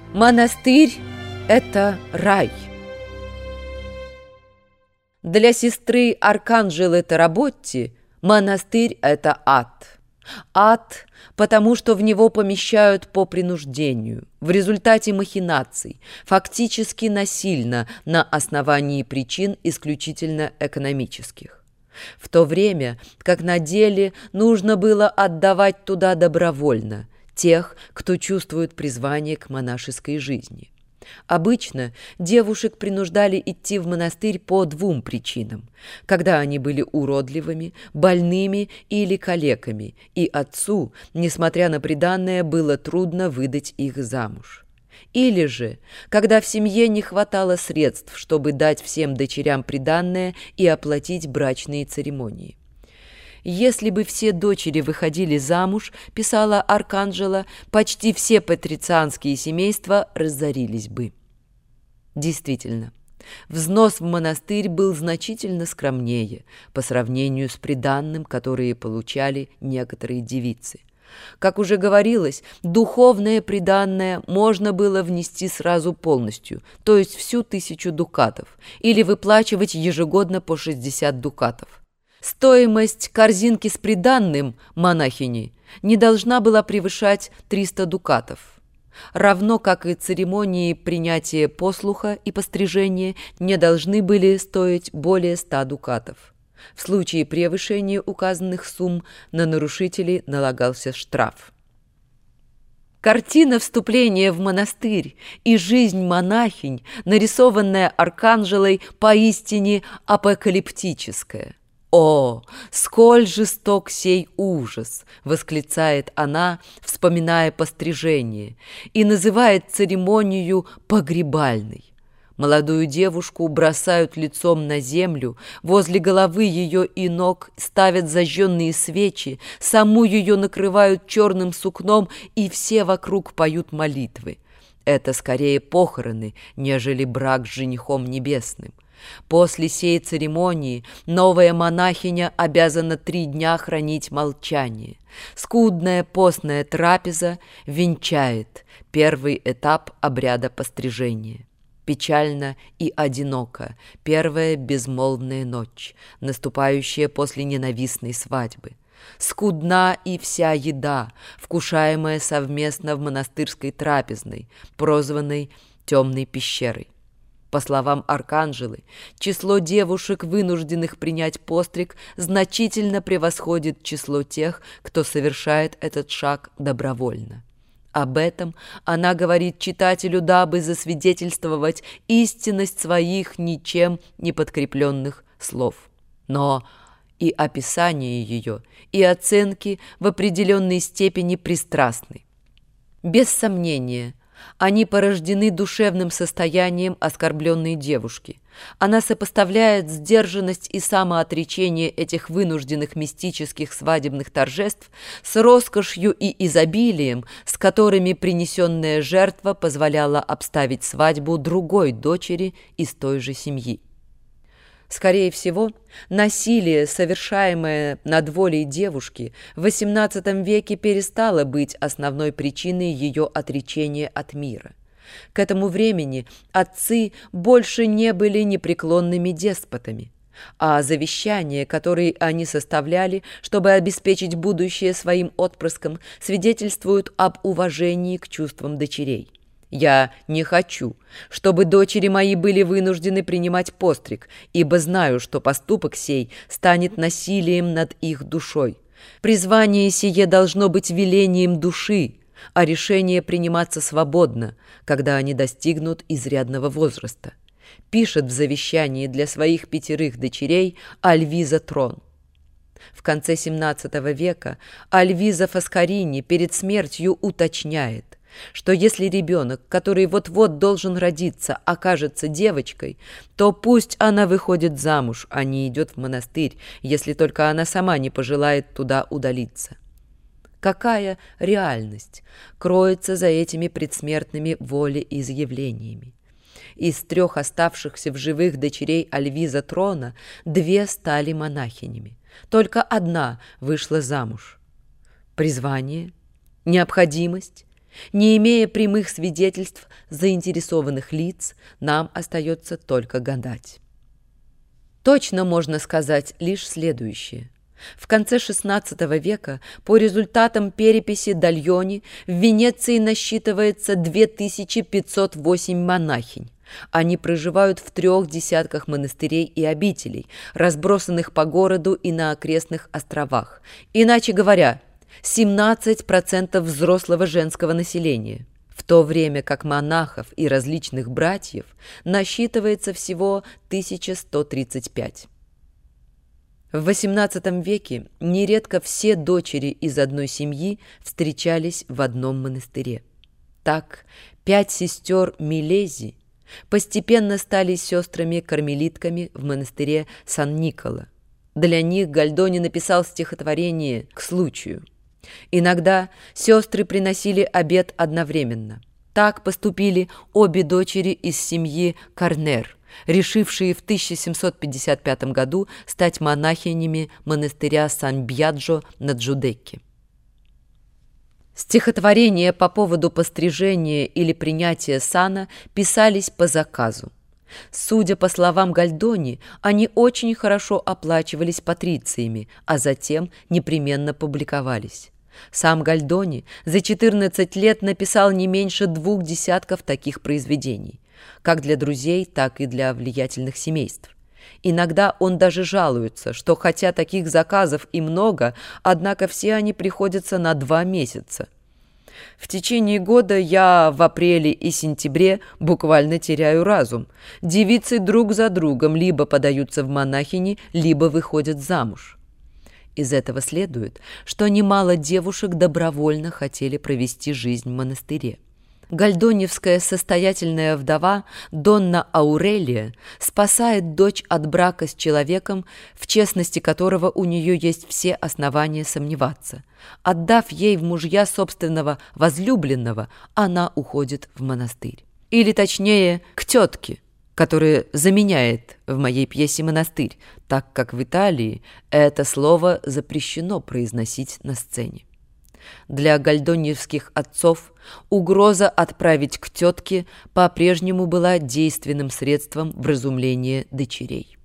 Монастырь – это рай. Для сестры Арканджелы Таработти монастырь – это ад. Ад, потому что в него помещают по принуждению, в результате махинаций, фактически насильно, на основании причин исключительно экономических. В то время, как на деле нужно было отдавать туда добровольно тех, кто чувствует призвание к монашеской жизни. Обычно девушек принуждали идти в монастырь по двум причинам: когда они были уродливыми, больными или калеками, и отцу, несмотря на приданое, было трудно выдать их замуж. Или же, когда в семье не хватало средств, чтобы дать всем дочерям приданое и оплатить брачные церемонии. «Если бы все дочери выходили замуж, — писала Арканджела, — почти все патрицианские семейства разорились бы». Действительно, взнос в монастырь был значительно скромнее по сравнению с приданным, которые получали некоторые девицы. Как уже говорилось, духовное приданное можно было внести сразу полностью, то есть всю 1000 дукатов, или выплачивать ежегодно по 60 дукатов. Стоимость корзинки с приданным монахини не должна была превышать 300 дукатов, равно как и церемонии принятия послуха и пострижения не должны были стоить более 100 дукатов. В случае превышения указанных сумм на нарушителей налагался штраф. Картина вступления в монастырь и жизнь монахинь, нарисованная Арканджелой, поистине апокалиптическая. «О, сколь жесток сей ужас!» — восклицает она, вспоминая пострижение, и называет церемонию погребальной. Молодую девушку бросают лицом на землю, возле головы ее и ног ставят зажженные свечи, саму ее накрывают черным сукном, и все вокруг поют молитвы. Это скорее похороны, нежели брак с женихом небесным. После сей церемонии новая монахиня обязана 3 дня хранить молчание. Скудная постная трапеза венчает первый этап обряда пострижения. Печально и одиноко первая безмолвная ночь, наступающая после ненавистной свадьбы. Скудна и вся еда, вкушаемая совместно в монастырской трапезной, прозванной «темной пещерой». По словам Арканджелы, число девушек, вынужденных принять постриг, значительно превосходит число тех, кто совершает этот шаг добровольно. Об этом она говорит читателю, дабы засвидетельствовать истинность своих ничем не подкрепленных слов. Но и описание ее, и оценки в определенной степени пристрастны. Без сомнения, они порождены душевным состоянием оскорбленной девушки. Она сопоставляет сдержанность и самоотречение этих вынужденных мистических свадебных торжеств с роскошью и изобилием, с которыми принесенная жертва позволяла обставить свадьбу другой дочери из той же семьи. Скорее всего, насилие, совершаемое над волей девушки, в XVIII веке перестало быть основной причиной ее отречения от мира. К этому времени отцы больше не были непреклонными деспотами, а завещания, которые они составляли, чтобы обеспечить будущее своим отпрыскам, свидетельствуют об уважении к чувствам дочерей. «Я не хочу, чтобы дочери мои были вынуждены принимать постриг, ибо знаю, что поступок сей станет насилием над их душой. Призвание сие должно быть велением души, а решение приниматься свободно, когда они достигнут изрядного возраста», пишет в завещании для своих 5 дочерей Альвиза Трон. В конце XVII века Альвиза Фаскарини перед смертью уточняет, что если ребенок, который вот-вот должен родиться, окажется девочкой, то пусть она выходит замуж, а не идет в монастырь, если только она сама не пожелает туда удалиться. Какая реальность кроется за этими предсмертными волеизъявлениями? Из 3 оставшихся в живых дочерей Альвиза Трона 2 стали монахинями, только 1 вышла замуж. Призвание, необходимость Не имея прямых свидетельств заинтересованных лиц, нам остается только гадать. Точно можно сказать лишь следующее. В конце XVI века по результатам переписи Дальони в Венеции насчитывается 2508 монахинь. Они проживают в 3 десятках монастырей и обителей, разбросанных по городу и на окрестных островах. Иначе говоря, 17% взрослого женского населения, в то время как монахов и различных братьев насчитывается всего 1135. В XVIII веке нередко все дочери из одной семьи встречались в одном монастыре. Так, 5 сестер Милези постепенно стали сестрами-кармелитками в монастыре Сан-Николо. Для них Гальдони написал стихотворение «К случаю». Иногда сестры приносили обед одновременно. Так поступили обе дочери из семьи Корнер, решившие в 1755 году стать монахинями монастыря Сан-Бьяджо на Джудекке. Стихотворения по поводу пострижения или принятия сана писались по заказу. Судя по словам Гальдони, они очень хорошо оплачивались патрициями, а затем непременно публиковались. Сам Гальдони за 14 лет написал не меньше 2 десятков таких произведений, как для друзей, так и для влиятельных семейств. Иногда он даже жалуется, что хотя таких заказов и много, однако все они приходятся на 2 месяца. В течение года я в апреле и сентябре буквально теряю разум. Девицы друг за другом либо подаются в монахини, либо выходят замуж. Из этого следует, что немало девушек добровольно хотели провести жизнь в монастыре. Гальдоневская состоятельная вдова Донна Аурелия спасает дочь от брака с человеком, в честности которого у нее есть все основания сомневаться. Отдав ей в мужья собственного возлюбленного, она уходит в монастырь. Или точнее, к тетке, которая заменяет в моей пьесе монастырь, так как в Италии это слово запрещено произносить на сцене. Для гальдоньевских отцов угроза отправить к тетке по-прежнему была действенным средством вразумления дочерей.